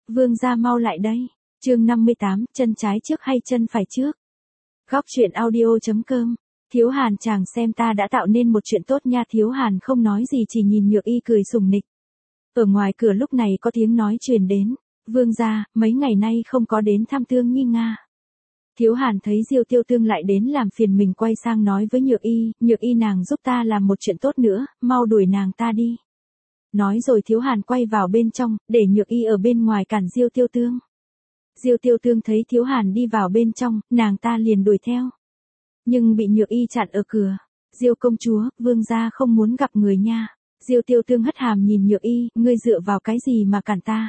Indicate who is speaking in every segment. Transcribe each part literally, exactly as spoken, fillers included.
Speaker 1: Vương gia mau lại đây. Chương năm mươi tám, chân trái trước hay chân phải trước? Góc truyện audio chấm com. Thiếu Hàn chàng xem ta đã tạo nên một chuyện tốt nha. Thiếu Hàn không nói gì chỉ nhìn Nhược Y cười sùng nịch. Ở ngoài cửa lúc này có tiếng nói truyền đến. Vương gia, mấy ngày nay không có đến thăm Tương Nhi Nga. Thiếu Hàn thấy Diêu Tiêu Tương lại đến làm phiền mình, quay sang nói với Nhược Y, Nhược Y nàng giúp ta làm một chuyện tốt nữa, mau đuổi nàng ta đi. Nói rồi Thiếu Hàn quay vào bên trong, để Nhược Y ở bên ngoài cản Diêu Tiêu Tương. Diêu Tiêu Tương thấy Thiếu Hàn đi vào bên trong, nàng ta liền đuổi theo. Nhưng bị Nhược Y chặn ở cửa. Diêu công chúa, vương gia không muốn gặp người nha. Diêu Tiêu Tương hất hàm nhìn Nhược Y, ngươi dựa vào cái gì mà cản ta?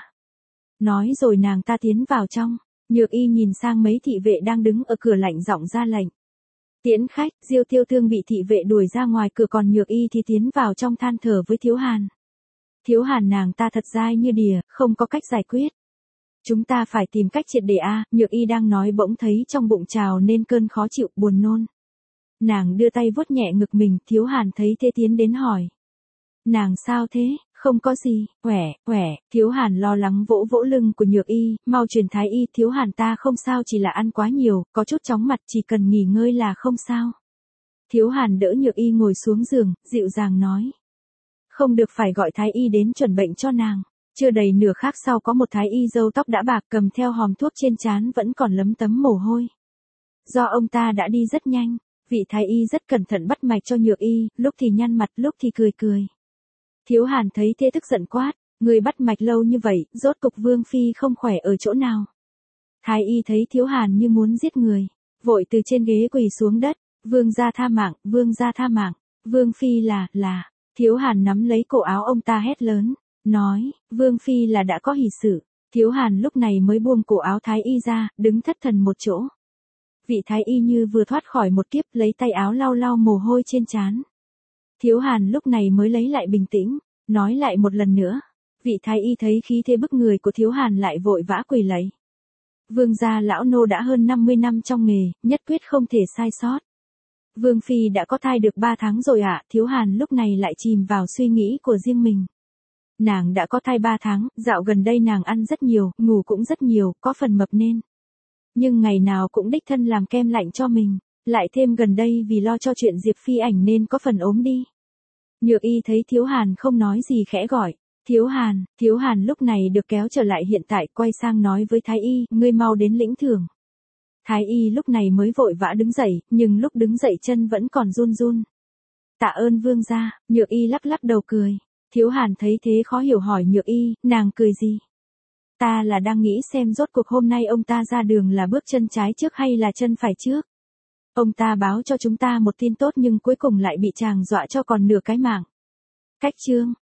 Speaker 1: Nói rồi nàng ta tiến vào trong. Nhược Y nhìn sang mấy thị vệ đang đứng ở cửa lạnh giọng ra lệnh. Tiễn khách. Diêu Tiêu Tương bị thị vệ đuổi ra ngoài cửa, còn Nhược Y thì tiến vào trong than thở với Thiếu Hàn. Thiếu Hàn nàng ta thật dai như đìa, không có cách giải quyết. Chúng ta phải tìm cách triệt để a. Nhược Y đang nói bỗng thấy trong bụng trào nên cơn khó chịu, buồn nôn. Nàng đưa tay vuốt nhẹ ngực mình. Thiếu Hàn thấy thế tiến đến hỏi. Nàng sao thế? Không có gì, khỏe, khỏe. Thiếu Hàn lo lắng vỗ vỗ lưng của Nhược Y, mau truyền thái y. Thiếu Hàn ta không sao, chỉ là ăn quá nhiều, có chút chóng mặt, chỉ cần nghỉ ngơi là không sao. Thiếu Hàn đỡ Nhược Y ngồi xuống giường, dịu dàng nói. Không được, phải gọi thái y đến chuẩn bệnh cho nàng. Chưa đầy nửa khắc sau có một thái y râu tóc đã bạc cầm theo hòm thuốc, trên trán vẫn còn lấm tấm mồ hôi. Do ông ta đã đi rất nhanh, vị thái y rất cẩn thận bắt mạch cho Nhược Y, lúc thì nhăn mặt, lúc thì cười cười. Thiếu Hàn thấy thế tức giận quát, người bắt mạch lâu như vậy, rốt cục Vương Phi không khỏe ở chỗ nào? Thái y thấy Thiếu Hàn như muốn giết người, vội từ trên ghế quỳ xuống đất, Vương gia tha mạng, Vương gia tha mạng, Vương Phi là, là, Thiếu Hàn nắm lấy cổ áo ông ta hét lớn, nói, Vương Phi là đã có hỷ sự. Thiếu Hàn lúc này mới buông cổ áo thái y ra, đứng thất thần một chỗ. Vị thái y như vừa thoát khỏi một kiếp, lấy tay áo lau lau mồ hôi trên trán. Thiếu Hàn lúc này mới lấy lại bình tĩnh, nói lại một lần nữa. Vị thái y thấy khí thế bức người của Thiếu Hàn lại vội vã quỳ lạy. Vương gia lão nô đã hơn năm mươi năm trong nghề, nhất quyết không thể sai sót. Vương Phi đã có thai được ba tháng rồi ạ. À? Thiếu Hàn lúc này lại chìm vào suy nghĩ của riêng mình. Nàng đã có thai ba tháng, dạo gần đây nàng ăn rất nhiều, ngủ cũng rất nhiều, có phần mập nên. Nhưng ngày nào cũng đích thân làm kem lạnh cho mình, lại thêm gần đây vì lo cho chuyện Diệp Phi ảnh nên có phần ốm đi. Nhược Y thấy Thiếu Hàn không nói gì khẽ gọi, Thiếu Hàn. Thiếu Hàn lúc này được kéo trở lại hiện tại, quay sang nói với Thái Y, ngươi mau đến lĩnh thưởng. Thái Y lúc này mới vội vã đứng dậy, nhưng lúc đứng dậy chân vẫn còn run run. Tạ ơn vương gia. Nhược Y lắc lắc đầu cười. Thiếu Hàn thấy thế khó hiểu hỏi Nhược Y, nàng cười gì? Ta là đang nghĩ xem rốt cuộc hôm nay ông ta ra đường là bước chân trái trước hay là chân phải trước. Ông ta báo cho chúng ta một tin tốt nhưng cuối cùng lại bị chàng dọa cho còn nửa cái mạng. Cách chương.